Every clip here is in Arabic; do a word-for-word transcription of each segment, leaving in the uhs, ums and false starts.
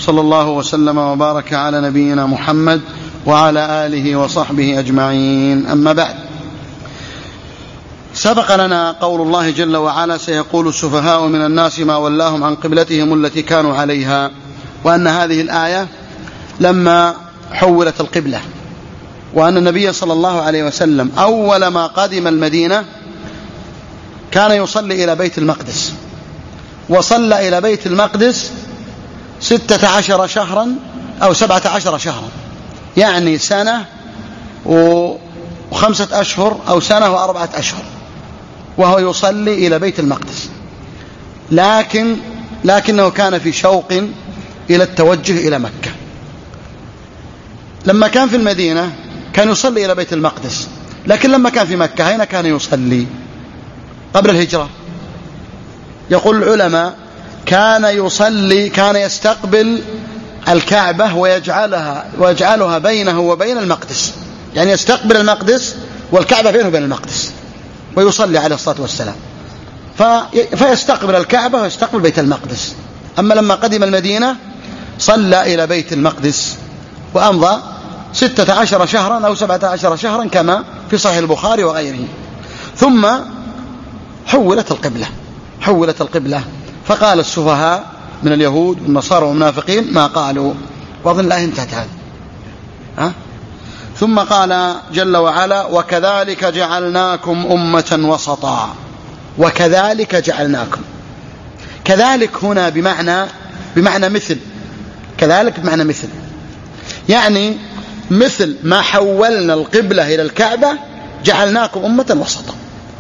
صلى الله وسلم وبارك على نبينا محمد وعلى آله وصحبه أجمعين. أما بعد، سبق لنا قول الله جل وعلا: سيقول السفهاء من الناس ما ولاهم عن قبلتهم التي كانوا عليها، وأن هذه الآية لما حولت القبلة، وأن النبي صلى الله عليه وسلم أول ما قدم المدينة كان يصلي إلى بيت المقدس، وصلى إلى بيت المقدس ستة عشر شهرا أو سبعة عشر شهرا، يعني سنة وخمسة أشهر أو سنة وأربعة أشهر وهو يصلي إلى بيت المقدس، لكن لكنه كان في شوق إلى التوجه إلى مكة. لما كان في المدينة كان يصلي إلى بيت المقدس، لكن لما كان في مكة أين كان يصلي؟ قبل الهجرة يقول العلماء كان يصلي كان يستقبل الكعبة ويجعلها ويجعلها بينه وبين المقدس، يعني يستقبل المقدس والكعبة بينه وبين المقدس، ويصلي عليه الصلاة والسلام، فيستقبل الكعبة ويستقبل بيت المقدس. أما لما قدم المدينة صلى إلى بيت المقدس وأمضى ستة عشر شهرا أو سبعة عشر شهرا كما في صحيح البخاري وغيره. ثم حولت القبلة حولت القبلة فقال السفهاء من اليهود والنصارى والمنافقين ما قالوا، وأظن الله انتهت هذا. ها؟ ثم قال جل وعلا: وكذلك جعلناكم أمة وسطا. وكذلك جعلناكم، كذلك هنا بمعنى بمعنى مثل، كذلك بمعنى مثل، يعني مثل ما حولنا القبلة إلى الكعبة جعلناكم أمة وسطا،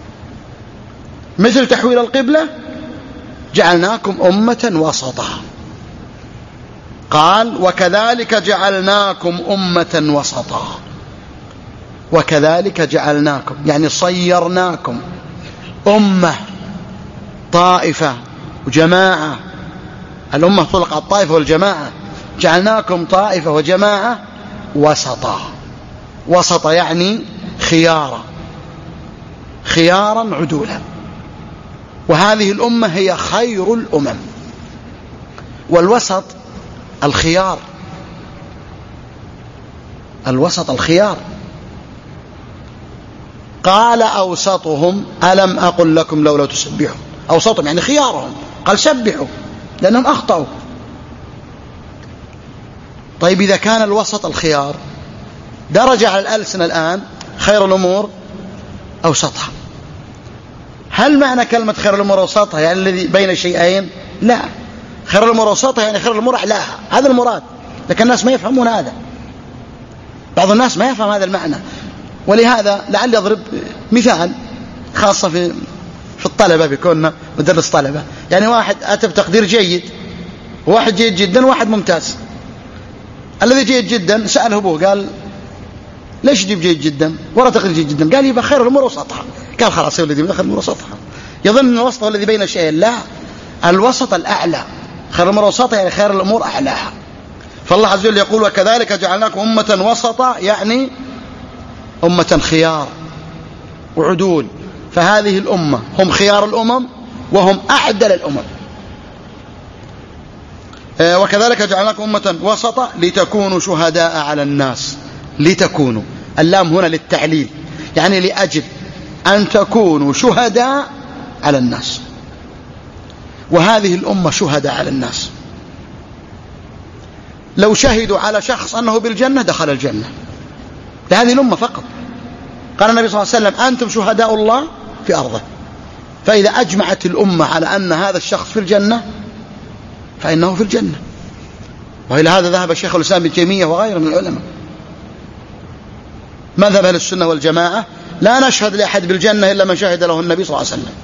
مثل تحويل القبلة جعلناكم أمة وسطا. قال: وكذلك جعلناكم أمة وسطا. وكذلك جعلناكم يعني صيرناكم أمة، طائفة وجماعة. الأمة تطلق على الطائفة والجماعة، جعلناكم طائفة وجماعة وسطا. وسطا يعني خيارا خيارا عدولا. وهذه الأمة هي خير الأمم، والوسط الخيار، الوسط الخيار. قال: أوسطهم ألم أقل لكم لولا تسبحوا. أوسطهم يعني خيارهم، قال سبحوا لأنهم أخطأوا. طيب إذا كان الوسط الخيار، درج على الألسنة الآن خير الأمور أوسطها. هل معنى كلمة خير الأمور أوسطها يعني الذي بين الشيئين؟ لا، خير الأمور أوسطها يعني خير الأمور أعلاها، هذا المراد، لكن الناس ما يفهمون هذا. بعض الناس ما يفهم هذا المعنى، ولهذا لعل يضرب مثال خاصة في في الطلبة، بيكون مدرس طلبة، يعني واحد أتى بتقدير جيد وواحد جيد جدا وواحد ممتاز. الذي جيد جدا سأله أبوه قال: ليش جيب جيد جدا ولا تقدير جيد جدا؟ قال: يبقى خير الأمور وسطها. قال: خلاص هو الذي خير الأمور وسطها. يظن أن الوسط هو الذي بين الشيئين، لا، الوسط الأعلى. خير الأمور وسطها يعني خير الأمور أعلاها. فالله عز وجل يقول: وكذلك جعلناكم أمة وسطا، يعني أمة خيار وعدول. فهذه الأمة هم خيار الأمم وهم أعدل الأمم. وكذلك جعلناكم أمة وسطا لتكونوا شهداء على الناس. لتكونوا، اللام هنا للتعليل، يعني لأجل أن تكونوا شهداء على الناس. وهذه الأمة شهداء على الناس. لو شهدوا على شخص أنه بالجنة دخل الجنة، لهذه الأمة فقط. قال النبي صلى الله عليه وسلم: أنتم شهداء الله في أرضه. فإذا أجمعت الأمة على أن هذا الشخص في الجنة فإنه في الجنة. وإلى هذا ذهب الشيخ الإسلام ابن تيمية وغيره من العلماء. مذهب أهل السنة والجماعة لا نشهد لأحد بالجنة إلا من شهد له النبي صلى الله عليه وسلم.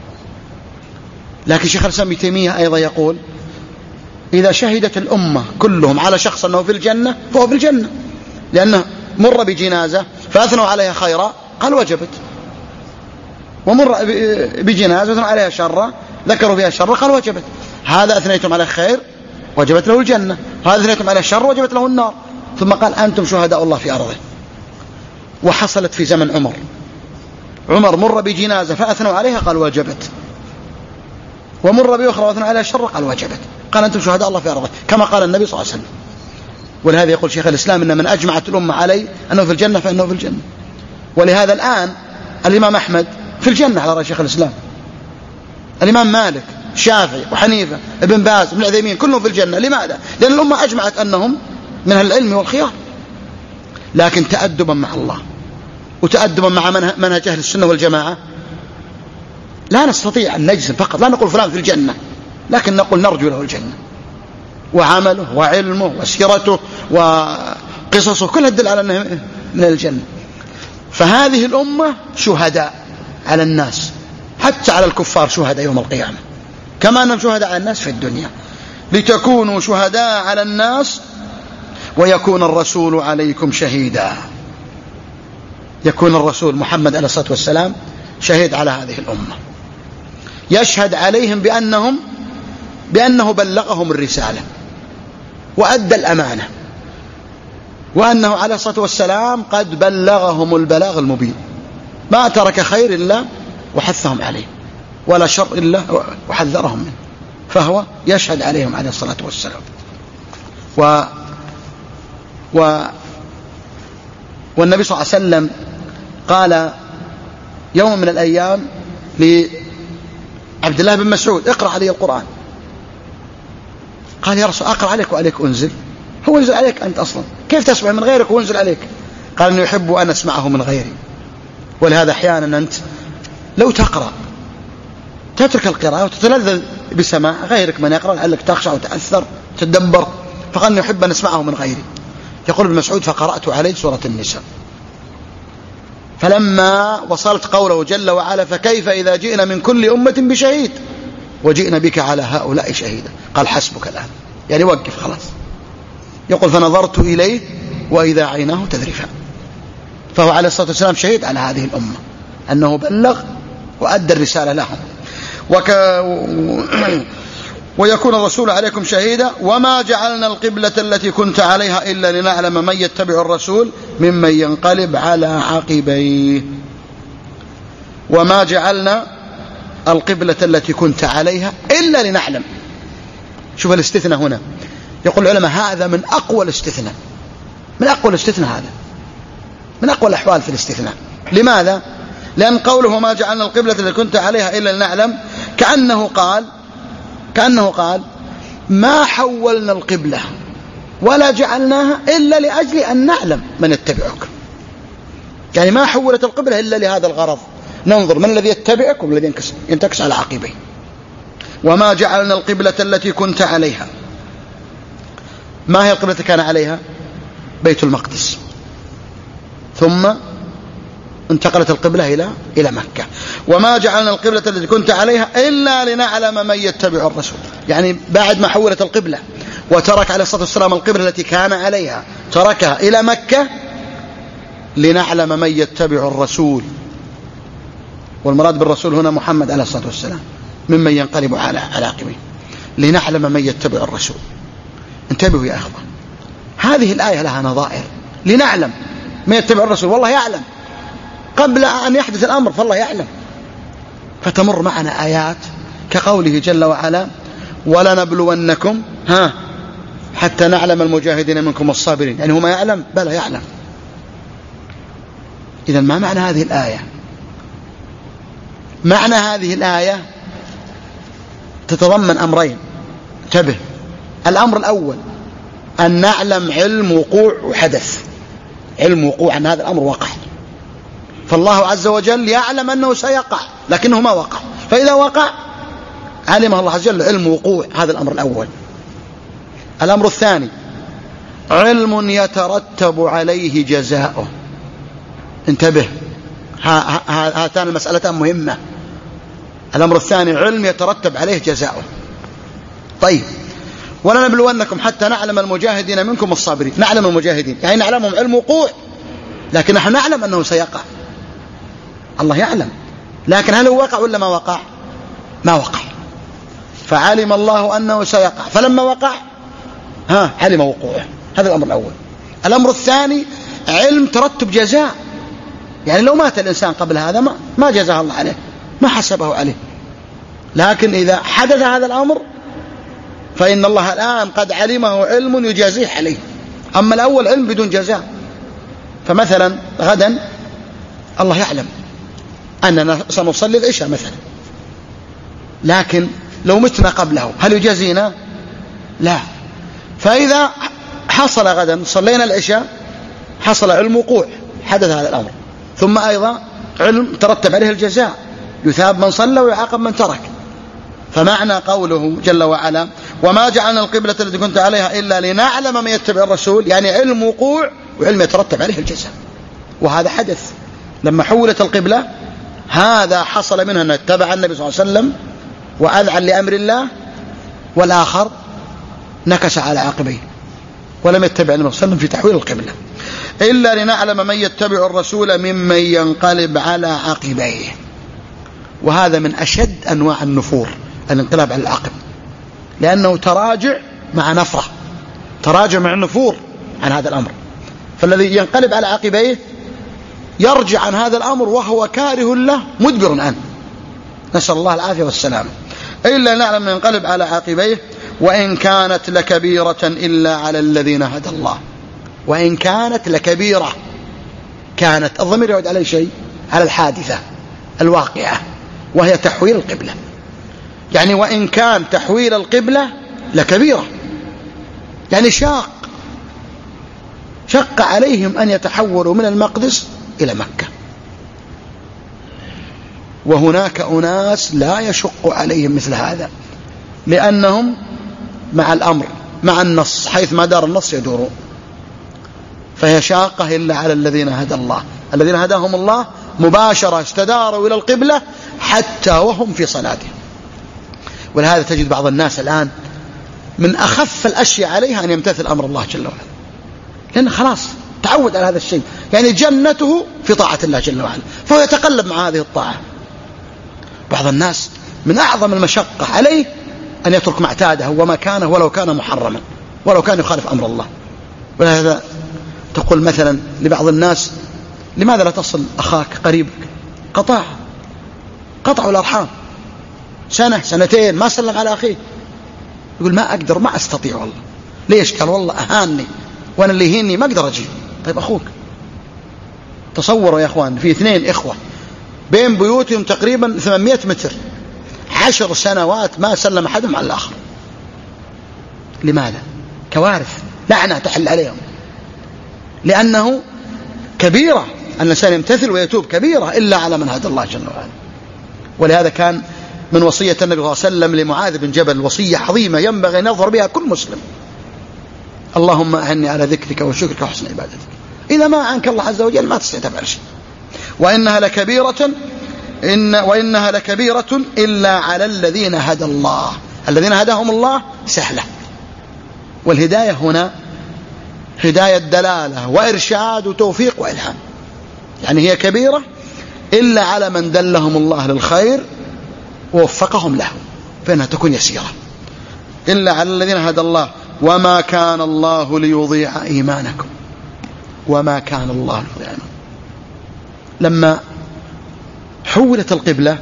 لكن الشيخ الإسلام ابن تيمية أيضا يقول: إذا شهدت الأمة كلهم على شخص أنه في الجنة فهو في الجنة، لأنه مر بجنازة فأثنوا عليها خيرا قال وجبت، ومر بجنازة أثنوا عليها شرا ذكروا فيها شرا قال وجبت. هذا أثنيتم عليه خير وجبت له الجنة، وهذا أثنيتم عليه شر وجبت له النار. ثم قال: أنتم شهداء الله في أرضه. وحصلت في زمن عمر، عمر مر بجنازة فأثنوا عليها قال وجبت، ومر بأخرى وأثنوا عليها شر قال وجبت. قال أنتم شهداء الله في أرضه، كما قال النبي صلى الله عليه وسلم. ولهذا يقول شيخ الإسلام إن من أجمعت الأمة عليه أنه في الجنة فإنه في الجنة. ولهذا الآن الإمام أحمد في الجنة على رأي شيخ الإسلام، الإمام مالك، الشافعي وحنيفة، ابن باز، ابن عثيمين، كلهم في الجنة. لماذا؟ لأن الأمة أجمعت أنهم من العلم والخيار. لكن تأدبا مع الله وتأدبا مع منهج أهل السنة والجماعة لا نستطيع أن نجزم فقط، لا نقول فلان في الجنة، لكن نقول نرجو له الجنة، وعمله وعلمه وسيرته وقصصه كلها تدل على أنه من الجنة. فهذه الأمة شهداء على الناس، حتى على الكفار شهداء يوم القيامة، كما أنهم شهداء على الناس في الدنيا. لتكونوا شهداء على الناس ويكون الرسول عليكم شهيدا. يكون الرسول محمد عليه الصلاة والسلام شهيد على هذه الأمة، يشهد عليهم بأنهم بأنه بلغهم الرسالة وأدى الأمانة، وأنه عليه الصلاة والسلام قد بلغهم البلاغ المبين، ما ترك خير إلا وحثهم عليه، ولا شر إلا وحذرهم منه، فهو يشهد عليهم عليه الصلاة والسلام. و و والنبي صلى الله عليه وسلم قال يوم من الأيام لعبد الله بن مسعود: اقرأ علي القرآن. قال: يا رسول أقرأ عليك وعليك أنزل؟ هو ينزل عليك أنت أصلا، كيف تسمع من غيرك وينزل عليك؟ قال: إنه يحب أن أسمعه من غيري. ولهذا أحيانا أنت لو تقرأ تترك القراءة وتتلذذ بسماع غيرك من يقرأ لعلك تخشع وتأثر تدبر، فقال: إنه يحب أن أسمعه من غيري. يقول ابن مسعود: فقرأت عليه سورة النساء، فلما وصلت قوله جل وعلا: فكيف إذا جئنا من كل أمة بشهيد وجئنا بك على هؤلاء شهيدا، قال: حسبك الآن، يعني وقف خلاص. يقول: فنظرت إليه وإذا عيناه تذرفان. فهو عليه الصلاة والسلام شهيد على هذه الأمة أنه بلغ وأدى الرسالة لهم. وك... ويكون الرسول عليكم شهيدا وما جعلنا القبلة التي كنت عليها إلا لنعلم من يتبع الرسول ممن ينقلب على عقبيه. وما جعلنا القبلة التي كنت عليها إلا لنعلم. شوف الاستثناء هنا، يقول العلماء هذا من أقوى الاستثناء، من أقوى الاستثناء، هذا من أقوى الأحوال في الاستثناء. لماذا؟ لأن قوله ما جعلنا القبلة التي كنت عليها إلا لنعلم كأنه قال كأنه قال ما حولنا القبلة ولا جعلناها إلا لأجل أن نعلم من يتبعك. يعني ما حولت القبلة إلا لهذا الغرض، ننظر من الذي يتبعك ومن الذي ينتكس على عقبيه. وما جعلنا القبلة التي كنت عليها، ما هي القبلة التي كان عليها؟ بيت المقدس، ثم انتقلت القبلة إلى إلى مكة. وما جعلنا القبلة التي كنت عليها إلا لنعلم من يتبع الرسول، يعني بعد ما حولت القبلة وترك عليه الصلاة والسلام القبلة التي كان عليها تركها إلى مكة لنعلم من يتبع الرسول. والمراد بالرسول هنا محمد عليه الصلاة والسلام، ممن ينقلب على على عقبيه، لنعلم من يتبع الرسول. انتبهوا يا أخوان، هذه الآية لها نظائر. لنعلم من يتبع الرسول، والله يعلم قبل أن يحدث الأمر، فالله يعلم. فتمر معنا آيات كقوله جل وعلا: ولنبلونكم ها حتى نعلم المجاهدين منكم الصابرين. يعني هو ما يعلم؟ بلى يعلم. إذن ما معنى هذه الآية؟ معنى هذه الآية تتضمن أمرين، انتبه. الأمر الأول أن نعلم علم وقوع وحدث، علم وقوع أن هذا الأمر وقع، فالله عز وجل يعلم أنه سيقع لكنه ما وقع، فإذا وقع علمه الله عز وجل علم وقوع هذا الأمر الأول. الأمر الثاني علم يترتب عليه جزاؤه. انتبه، هاتان المسألتان مهمة. الأمر الثاني علم يترتب عليه جزاؤه. طيب، ولنبلونكم حتى نعلم المجاهدين منكم الصابرين. نعلم المجاهدين يعني نعلمهم علم وقوع، لكن نحن نعلم أنه سيقع. الله يعلم، لكن هل هو وقع ولا ما وقع؟ ما وقع. فعلم الله أنه سيقع، فلما وقع ها علم وقوعه. هذا الأمر الأول. الأمر الثاني علم ترتب جزاء، يعني لو مات الإنسان قبل هذا ما, ما جزاه الله عليه، ما حسبه عليه، لكن إذا حدث هذا الأمر فإن الله الآن قد علمه علم يجازيه عليه. أما الأول علم بدون جزاء. فمثلا غدا الله يعلم أننا سنصلي العشاء مثلا، لكن لو متنا قبله هل يجازينا؟ لا. فإذا حصل غدا صلينا العشاء حصل علم وقوع، حدث هذا الأمر، ثم أيضا علم ترتب عليه الجزاء، يثاب من صلى ويعاقب من ترك. فمعنى قوله جل وعلا وما جعلنا القبلة التي كنت عليها إلا لنعلم من يتبع الرسول، يعني علم وقوع وعلم يترتب عليه الجزاء. وهذا حدث لما حولت القبلة، هذا حصل منها أن اتبع النبي صلى الله عليه وسلم وأذعن لأمر الله، والآخر نكس على عقبيه ولم يتبع النبي صلى الله عليه وسلم في تحويل القبلة. إلا لنعلم من يتبع الرسول ممن ينقلب على عقبيه. وهذا من أشد أنواع النفور، الانقلاب على العقب، لأنه تراجع مع نفرة، تراجع مع النفور عن هذا الأمر. فالذي ينقلب على عقبيه يرجع عن هذا الأمر وهو كاره له مدبر عنه، نسأل الله العافية والسلام. إلا نعلم من ينقلب على عقبيه وإن كانت لكبيرة إلا على الذين هدى الله. وإن كانت لكبيرة، كانت الضمير يعود على شيء، على الحادثة الواقعة وهي تحويل القبلة. يعني وإن كان تحويل القبلة لكبيرة، يعني شاق شق عليهم أن يتحولوا من المقدس إلى مكة. وهناك أناس لا يشق عليهم مثل هذا، لأنهم مع الأمر مع النص، حيث ما دار النص يدورون. فهي شاقة إلا على الذين هدى الله، الذين هداهم الله مباشرة استداروا إلى القبلة حتى وهم في صلاتهم. ولهذا تجد بعض الناس الآن من أخف الأشياء عليها أن يمتثل أمر الله جل وعلا، لأنه خلاص تعود على هذا الشيء، يعني جنته في طاعة الله جل وعلا، فهو يتقلب مع هذه الطاعة. بعض الناس من أعظم المشقة عليه أن يترك ما اعتاده وما كانه ولو كان محرما، ولو كان يخالف أمر الله. ولهذا تقول مثلا لبعض الناس لماذا لا تصل أخاك قريبك؟ قطع قطعوا الأرحام، سنة سنتين ما سلم على أخيه، يقول ما أقدر ما أستطيع والله. ليش؟ قال والله أهانني وأنا اللي يهيني ما أقدر أجي. طيب أخوك، تصوروا يا أخوان في اثنين إخوة بين بيوتهم تقريبا ثمانمائة متر، عشر سنوات ما سلم أحدهم على الآخر. لماذا؟ كوارث، لعنة تحل عليهم، لأنه كبيرة أن الإنسان يمتثل ويتوب، كبيرة إلا على من هدى الله جل وعلا. ولهذا كان من وصية النبي صلى الله عليه وسلم لمعاذ بن جبل وصية عظيمة ينبغي أن يظهر بها كل مسلم: اللهم أعني على ذكرك وشكرك وحسن عبادتك. إذا ما عنك الله عز وجل ما تستطيع تفعل شيء. وإنها لكبيرة إن وإنها لكبيرة إلا على الذين هدى الله. الذين هداهم الله سهلة، والهداية هنا هداية دلالة وإرشاد وتوفيق وإلهام، يعني هي كبيرة إلا على من دلهم الله للخير ووفقهم له، فإنها تكون يسيرة. إلا على الذين هدى الله وما كان الله ليضيع إيمانكم. وما كان الله ليضيع إيمانكم. لما حولت القبلة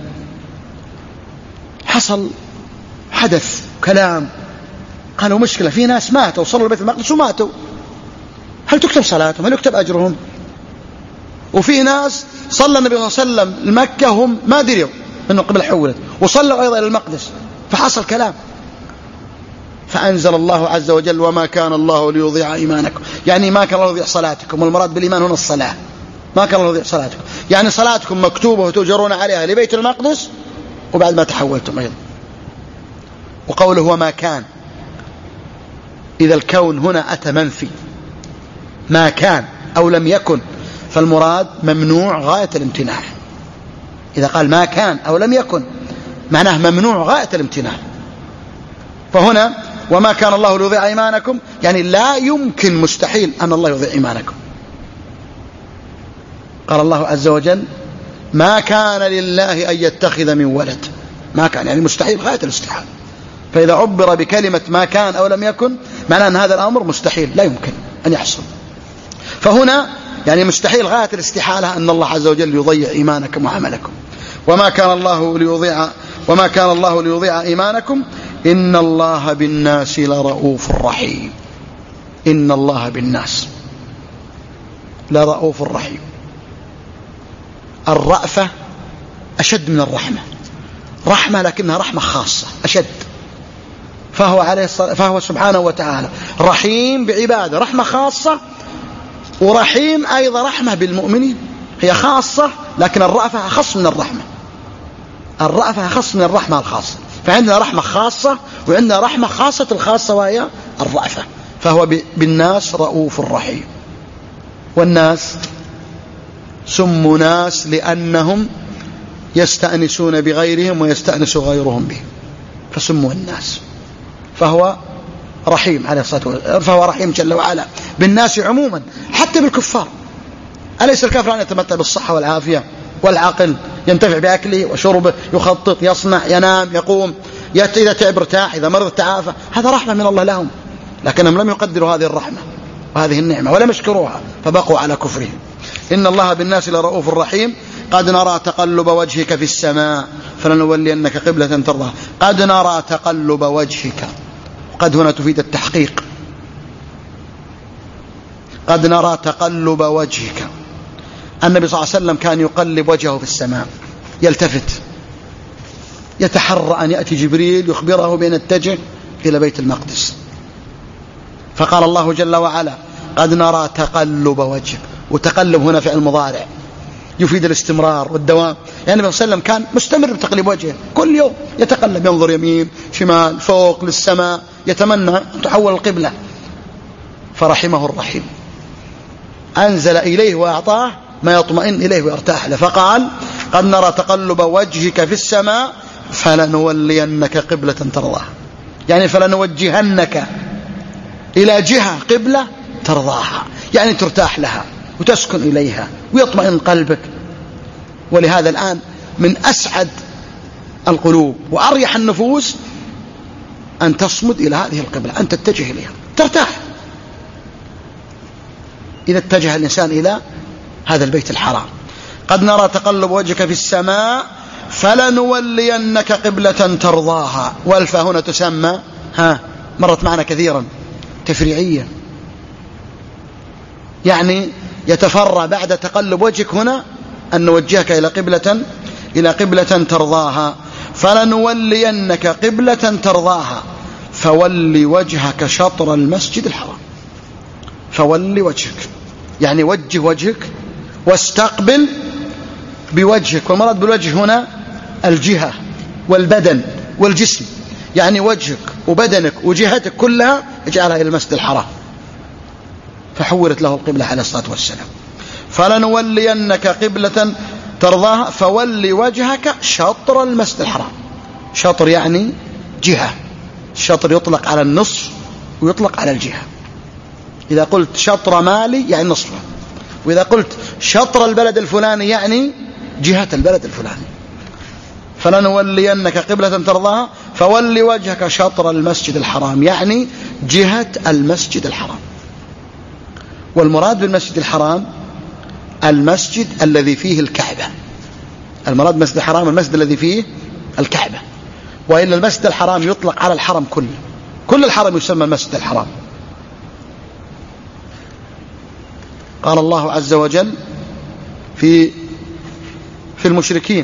حصل حدث كلام، قالوا مشكلة، في ناس ماتوا وصلوا لبيت المقدس وماتوا، هل تكتب صلاتهم؟ هل يكتب أجرهم؟ وفي ناس صلى النبي صلى الله عليه وسلم لمكة هم ما دريوا أن القبلة حولت وصلوا أيضا إلى المقدس، فحصل كلام. فأنزل الله عز وجل وما كان الله ليضيع إيمانكم، يعني ما كان الله ليضيع صلاتكم، والمراد بالإيمان هنا الصلاة. ما كان الله ليضيع صلاتكم، يعني صلاتكم مكتوبة وتؤجرون عليها لبيت المقدس وبعد ما تحولتم أيضا. وقوله وما كان، إذا الكون هنا أتى منفي، ما كان أو لم يكن، فالمراد ممنوع غاية الامتناع. إذا قال ما كان أو لم يكن معناه ممنوع غاية الامتناع. فهنا وما كان الله ليضيع إيمانكم، يعني لا يمكن، مستحيل أن الله يضيع إيمانكم. قال الله عز وجل ما كان لله أن يتخذ من ولد، ما كان يعني مستحيل غاية الاستحالة. فإذا عبر بكلمة ما كان أو لم يكن معناه أن هذا الأمر مستحيل لا يمكن أن يحصل. فهنا يعني مستحيل غاية الاستحالة أن الله عز وجل يضيع إيمانكم وعملكم. وما كان الله ليضيع وما كان الله ليضيع إيمانكم إن الله بالناس لرؤوف رحيم. إن الله بالناس لرؤوف رحيم. الرأفة أشد من الرحمة، رحمة لكنها رحمة خاصة أشد. فهو, عليه فهو سبحانه وتعالى رحيم بعباده، رحمة خاصة، ورحيم أيضا رحمة بالمؤمنين، هي خاصة لكن الرأفة أخص من الرحمة، الرأفة أخص من الرحمة الخاصة. فعندنا رحمة خاصة وعندنا رحمة خاصة الخاصة وهي الرأفة. فهو بالناس رؤوف رحيم. والناس سموا ناس لأنهم يستأنسون بغيرهم ويستأنس غيرهم بهم، فسموا الناس. فهو رحيم عليه الصلاة والسلام، فهو رحيم جل وعلا بالناس عموما حتى بالكفار. أليس الكافر أن يتمتع بالصحة والعافية والعقل، ينتفع بأكله وشربه، يخطط، يصنع، ينام، يقوم، إذا تعب ارتاح، إذا مرض تعافى، هذا رحمة من الله لهم، لكنهم لم يقدروا هذه الرحمة وهذه النعمة ولم يشكروها فبقوا على كفرهم. إن الله بالناس لرؤوف رحيم. قد نرى تقلب وجهك في السماء فلنولينك قبلة ترضاها. قد نرى تقلب وجهك، قد هنا تفيد التحقيق. قد نرى تقلب وجهك. النبي صلى الله عليه وسلم كان يقلب وجهه في السماء، يلتفت، يتحرى أن يأتي جبريل يخبره بأن يتجه إلى بيت المقدس. فقال الله جل وعلا قد نرى تقلب وجهك. وتقلب هنا فعل مضارع يفيد الاستمرار والدوام، يعني النبي صلى الله عليه وسلم كان مستمر بتقليب وجهه، كل يوم يتقلب، ينظر يمين شمال فوق للسماء، يتمنى أن تحول القبلة. فرحمه الرحيم، أنزل إليه وأعطاه ما يطمئن إليه ويرتاح له. فقال قد نرى تقلب وجهك في السماء فلنولينك قبلة ترضاها، يعني فلنوجهنك إلى جهة قبلة ترضاها، يعني ترتاح لها وتسكن إليها ويطمئن قلبك. ولهذا الآن من أسعد القلوب وأريح النفوس أن تصمد إلى هذه القبلة، أن تتجه إليها ترتاح. إذا اتجه الإنسان إلى هذا البيت الحرام. قد نرى تقلب وجهك في السماء فلنولينك قبلة ترضاها. والفا هنا تسمى ها مرت معنا كثيرا تفريعيا، يعني يتفرع بعد تقلب وجهك هنا أن نوجهك إلى قبلة إلى قبلة ترضاها. فلنولينك قبلة ترضاها فول وجهك شطر المسجد الحرام. فول وجهك يعني وجه وجهك واستقبل بوجهك. والمراد بالوجه هنا الجهة والبدن والجسم، يعني وجهك وبدنك وجهتك كلها اجعلها إلى المسجد الحرام. فحولت له القبلة عليه الصلاة والسلام. فلنولينك قبلة ترضاها فول وجهك شطر المسجد الحرام. شطر يعني جهة، الشطر يطلق على النصف ويطلق على الجهة. إذا قلت شطر مالي يعني نصفه، وإذا قلت شطر البلد الفلاني يعني جهة البلد الفلاني. فلنولينك قبلة ترضاها فول وجهك شطر المسجد الحرام، يعني جهة المسجد الحرام. والمراد بالمسجد الحرام المسجد الذي فيه الكعبة. المراد بالمسجد الحرام المسجد الذي فيه الكعبة، وإلا المسجد الحرام يطلق على الحرم كله، كل الحرم يسمى المسجد الحرام. قال الله عز وجل في في المشركين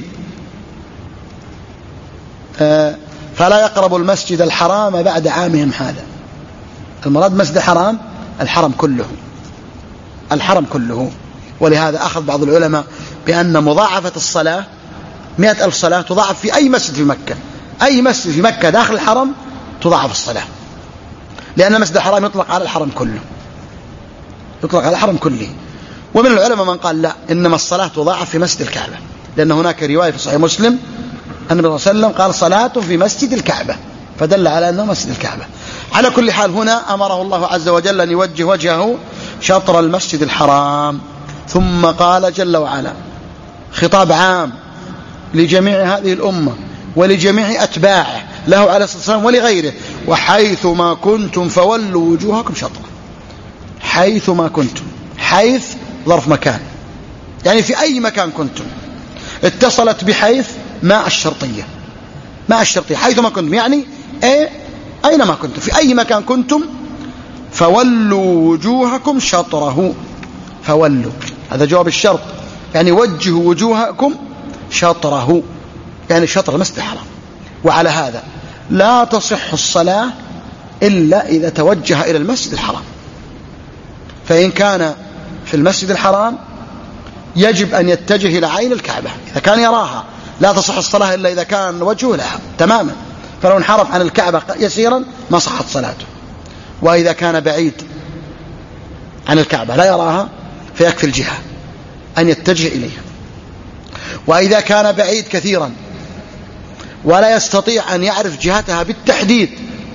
فلا يقربوا المسجد الحرام بعد عامهم هذا. المراد مسجد الحرام الحرم كله، الحرم كله. ولهذا أخذ بعض العلماء بأن مضاعفة الصلاة مئة ألف صلاة تضاعف في أي مسجد في مكة، أي مسجد في مكة داخل الحرم تضاعف الصلاة، لأن مسجد الحرام يطلق على الحرم كله، يطلق على الحرم كله. ومن العلماء من قال لا، إنما الصلاة تضاعف في مسجد الكعبة، لأن هناك رواية في صحيح مسلم أن النبي صلى الله عليه وسلم قال صلاة في مسجد الكعبة، فدل على أنه مسجد الكعبة. على كل حال هنا أمره الله عز وجل أن يوجه وجهه شطر المسجد الحرام. ثم قال جل وعلا خطاب عام لجميع هذه الأمة ولجميع أتباعه له عليه الصلاة والسلام ولغيره: وحيث ما كنتم فولوا وجوهكم شطرة. حيث ما كنتم، حيث ظرف مكان، يعني في أي مكان كنتم. اتصلت بحيث ما الشرطية، ما الشرطية حيث ما كنتم، يعني أي أينما كنتم، في أي مكان كنتم، فولوا وجوهكم شطره. فولوا هذا جواب الشرط، يعني وجهوا وجوهكم شطره، يعني شطر المسجد الحرام. وعلى هذا لا تصح الصلاة إلا إذا توجه إلى المسجد الحرام. فإن كان في المسجد الحرام يجب أن يتجه إلى عين الكعبة، إذا كان يراها لا تصح الصلاة إلا إذا كان وجهه لها تماما، فلو انحرف عن الكعبة يسيرا ما صحت صلاته. وإذا كان بعيد عن الكعبة لا يراها فيكفي الجهة أن يتجه إليها. وإذا كان بعيد كثيرا ولا يستطيع أن يعرف جهتها بالتحديد،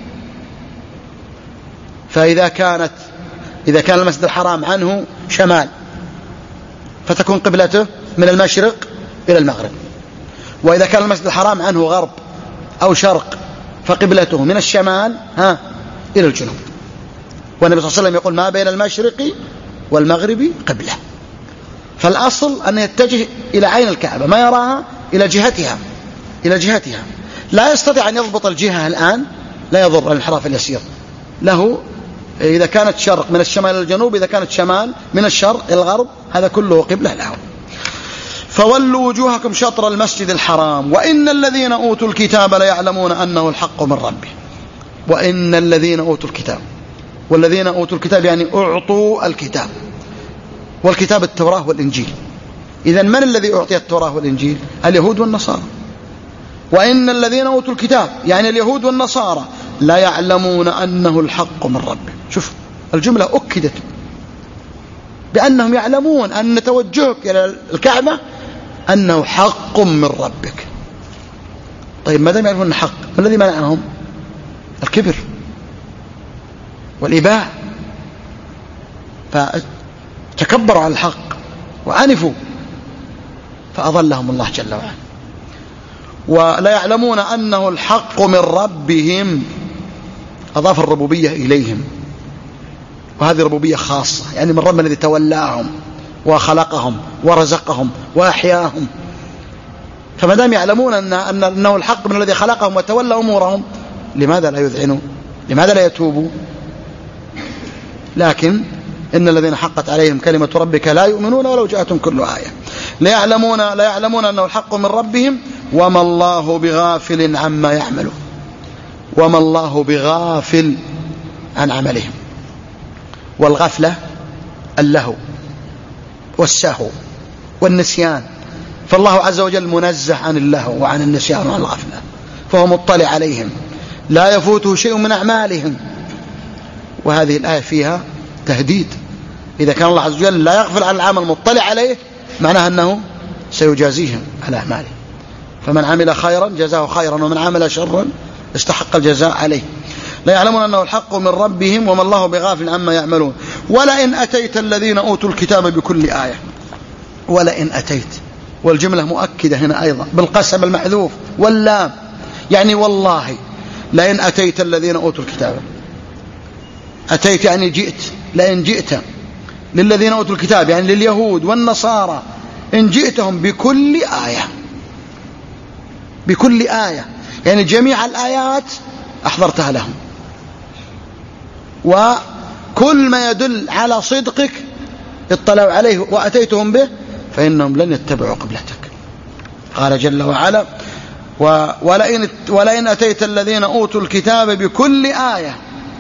فإذا كانت إذا كان المسجد الحرام عنه شمال فتكون قبلته من المشرق إلى المغرب، وإذا كان المسجد الحرام عنه غرب أو شرق فقبلته من الشمال ها إلى الجنوب. والنبي صلى الله عليه وسلم يقول ما بين المشرق والمغرب قبلة. فالأصل أن يتجه إلى عين الكعبة، ما يراها إلى جهتها إلى جهتها. لا يستطيع أن يضبط الجهة الآن، لا يضر الانحراف اليسير له. إذا كانت شرق من الشمال إلى الجنوب، إذا كانت شمال من الشرق إلى الغرب، هذا كله قبلة له. فولوا وجوهكم شطر المسجد الحرام وإن الذين أوتوا الكتاب ليعلمون أنه الحق من ربه. وإن الذين أوتوا الكتاب، والذين أوتوا الكتاب يعني أعطوا الكتاب، والكتاب التوراة والإنجيل. إذن من الذي أعطي التوراة والإنجيل؟ اليهود والنصارى. وإن الذين أوتوا الكتاب يعني اليهود والنصارى لا يعلمون أنه الحق من ربه. شوف الجملة أكدت بأنهم يعلمون أن توجهك إلى الكعبة أنه حق من ربك. طيب ما دام يعرفون أنه حق، ما الذي منعهم؟ الكبر والإباء، فتكبروا على الحق وعنفوا فأضلهم الله جل وعلا. ولا يعلمون أنه الحق من ربهم، أضاف الربوبية إليهم، وهذه ربوبية خاصة، يعني من رب الذي تولاهم وخلقهم ورزقهم وأحياهم. فما دام يعلمون أن أنه الحق من الذي خلقهم وتولى أمورهم، لماذا لا يذعنوا؟ لماذا لا يتوبوا؟ لكن إن الذين حقت عليهم كلمة ربك لا يؤمنون ولو جاءتهم كل آية. لا يعلمون لا يعلمون أنه الحق من ربهم وما الله بغافل عما يعملون. وما الله بغافل عن عملهم. والغفلة اللهو والسهو والنسيان، فالله عز وجل منزه عن اللهو وعن النسيان وعن الغفلة، فهو مطلع عليهم لا يفوته شيء من أعمالهم. وهذه الآية فيها تهديد، إذا كان الله عز وجل لا يغفل عن العمل مطلع عليه معناها أنه سيجازيهم على أعماله. فمن عمل خيرا جزاه خيرا ومن عمل شرا استحق الجزاء عليه. لا يعلمون أنه الحق من ربهم وما الله بغافل عما يعملون. ولئن أتيت الذين أوتوا الكتاب بكل آية. ولئن أتيت، والجملة مؤكدة هنا أيضا بالقسم المحذوف واللام، يعني والله لئن أتيت الذين أوتوا الكتاب. أتيت يعني جئت، لئن جئت للذين أوتوا الكتاب يعني لليهود والنصارى، إن جئتهم بكل آية. بكل آية يعني جميع الآيات أحضرتها لهم، وكل ما يدل على صدقك اطلعوا عليه وأتيتهم به، فإنهم لن يتبعوا قبلتك. قال جل وعلا ولئن, ولئن أتيت الذين أوتوا الكتاب بكل آية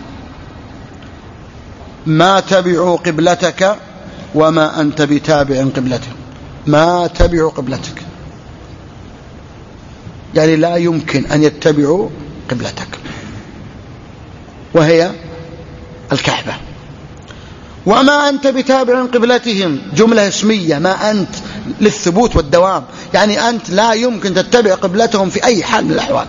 ما تبعوا قبلتك وما أنت بتابع قبلتهم. ما تبعوا قبلتك يعني لا يمكن أن يتبعوا قبلتك وهي الكعبة. وما أنت بتابع قبلتهم جملة اسمية، ما أنت للثبوت والدوام، يعني أنت لا يمكن تتبع قبلتهم في أي حال من الأحوال.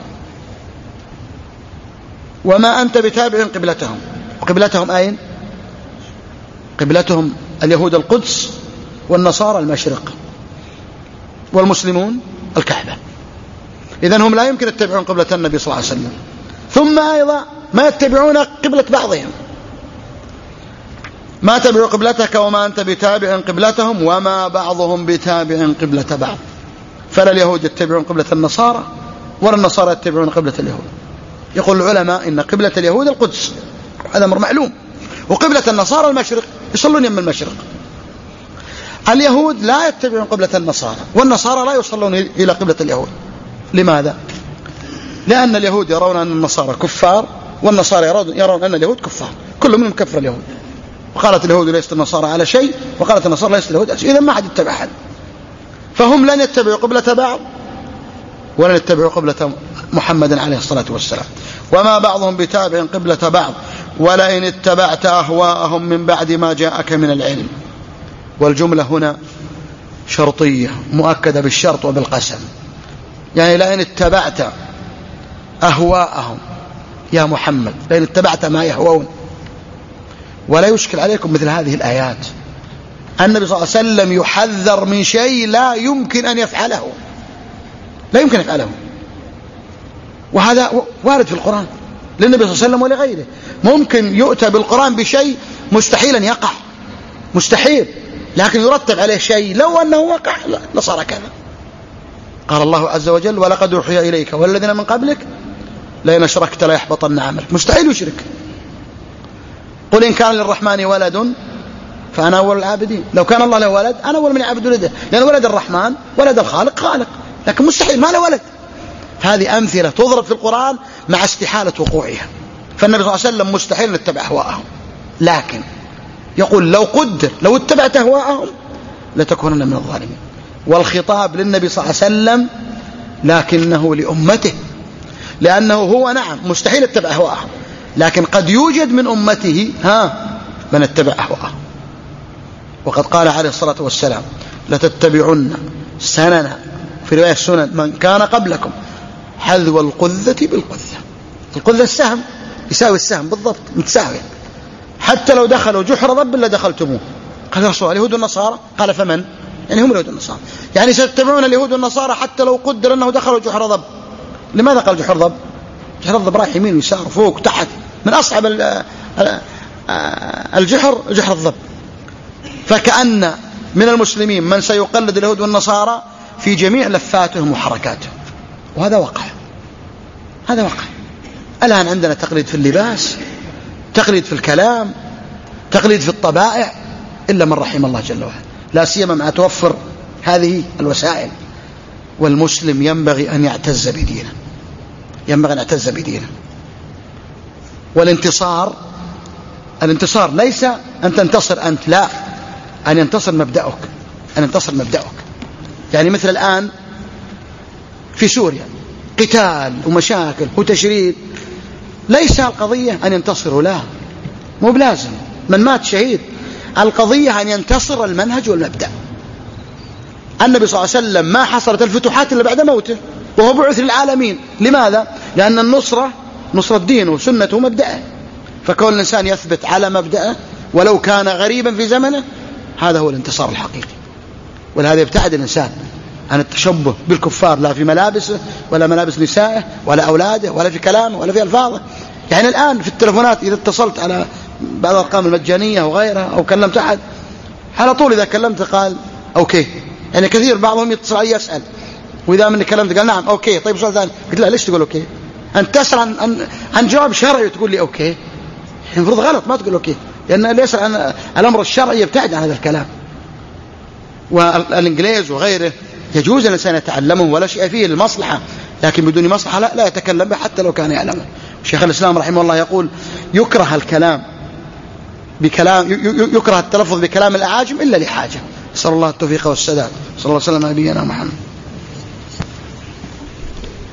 وما أنت بتابع قبلتهم. وقبلتهم أين؟ قبلتهم اليهود القدس والنصارى المشرق والمسلمون الكعبة. إذن هم لا يمكن يتبعون قبلة النبي صلى الله عليه وسلم. ثم أيضا ما يتبعون قبلة بعضهم. ما تبعوا قبلتك وما أنت بتابع قبلتهم وما بعضهم بتابع قبلة بعض. فلا اليهود يتبعون قبلة النصارى ولا النصارى يتبعون قبلة اليهود. يقول العلماء إن قبلة اليهود القدس، هذا أمر معلوم، وقبلة النصارى المشرق، يصلون يم المشرق. اليهود لا يتبعون قبلة النصارى، والنصارى لا يصلون إلى قبلة اليهود. لماذا؟ لأن اليهود يرون أن النصارى كفار، والنصارى يرون أن اليهود كفار، كل منهم كفر اليهود. وقالت اليهود ليست النصارى على شيء، وقالت النصارى ليست اليهود على شيء. إذا ما حد يتبع أحد، فهم لن يتبعوا قبلة بعض ولن يتبعوا قبلة محمد عليه الصلاة والسلام. وما بعضهم بتابع قبلة بعض ولئن اتبعت أهواءهم من بعد ما جاءك من العلم. والجملة هنا شرطية مؤكدة بالشرط وبالقسم، يعني لئن اتبعت أهواءهم يا محمد، لئن اتبعت ما يهوون. ولا يشكل عليكم مثل هذه الآيات، النبي صلى الله عليه وسلم يحذر من شيء لا يمكن أن يفعله، لا يمكن أن يفعله، وهذا وارد في القرآن للنبي صلى الله عليه وسلم ولغيره. ممكن يؤتى بالقرآن بشيء مستحيل أن يقع، مستحيل، لكن يرتب عليه شيء لو أنه وقع لصار كذا. قال الله عز وجل ولقد أوحي إليك والذين من قبلك لئن أشركت لا يحبطن عملك. مستحيل يشرك. قل إن كان للرحمن ولد فأنا أول العابدين. لو كان الله له ولد أنا أول من يعبد ولده، لأن ولد الرحمن ولد الخالق خالق، لكن مستحيل ما له ولد. هذه أمثلة تضرب في القرآن مع استحالة وقوعها. فالنبي صلى الله عليه وسلم مستحيل أن يتبع أهواءهم، لكن يقول لو قدر لو اتبعت أهواءهم لتكونن من الظالمين. والخطاب للنبي صلى الله عليه وسلم لكنه لأمته، لأنه هو نعم مستحيل اتبع أهواءهم، لكن قد يوجد من أمته ها من اتبع أهواءهم. وقد قال عليه الصلاة والسلام لتتبعن سنن، في رواية السنن، من كان قبلكم حذو القذة بالقذة. القذة السهم يساوي السهم بالضبط، متساوي، حتى لو دخلوا جحر ضب لا دخلتموه. قال يا رسول الله اليهود والنصارى؟ قال فمن؟ يعني هم اليهود والنصارى، يعني ستتبعون اليهود والنصارى حتى لو قدر أنه دخلوا جحر ضب. لماذا قال جحر ضب؟ جحر الضب رايح يمين ويسار فوق وتحت، من أصعب الجحر جحر الضب. فكأن من المسلمين من سيقلد اليهود والنصارى في جميع لفاتهم وحركاتهم، وهذا وقع، هذا وقع. الآن عندنا تقليد في اللباس، تقليد في الكلام، تقليد في الطبائع، إلا من رحم الله جل وعلا، لا سيما مع توفر هذه الوسائل. والمسلم ينبغي أن يعتز بدينه، ينبغي أن يعتز بدينه. والانتصار، الانتصار ليس أن تنتصر أنت، لا، أن ينتصر مبدأك، أن ينتصر مبدأك. يعني مثل الآن في سوريا قتال ومشاكل وتشريد، ليس القضية أن ينتصروا، لا، مو بلازم من مات شهيد، القضية أن ينتصر المنهج والمبدأ. النبي صلى الله عليه وسلم ما حصلت الفتوحات إلا بعد موته، وهو بعث للعالمين. لماذا؟ لأن النصرة نصرة دينه وسنته ومبدأه، فكون الإنسان يثبت على مبدأه ولو كان غريبا في زمنه، هذا هو الانتصار الحقيقي. ولهذا يبتعد الإنسان عن التشبه بالكفار، لا في ملابسه ولا ملابس نسائه ولا أولاده ولا في كلامه ولا في ألفاظه. يعني الآن في التلفونات إذا اتصلت على بعض الأرقام المجانية وغيرها أو كلمت أحد، على طول إذا كلمت قال أوكي. يعني كثير بعضهم يتصل علي يسأل، وإذا مني كلمت قال نعم أوكي. طيب سؤال ثاني، قلت لا، ليش تقول أوكي؟ أنت تسأل عن, عن, عن جواب شرعي وتقول لي أوكي، المفروض غلط، ما تقول أوكي، لأن اللي يسأل عن الأمر الشرعي يبتعد عن هذا الكلام. والإنجليز وغيره يجوز الإنسان يتعلمه ولا شيء فيه للمصلحة، لكن بدون مصلحة لا, لا يتكلم به حتى لو كان يعلمه. شيخ الإسلام رحمه الله يقول يكره الكلام بكلام، يكره التلفظ بكلام الأعاجم إلا لحاجة. صلى الله التوفيق والسداد. صلى الله عليه وسلم على نبينا محمد.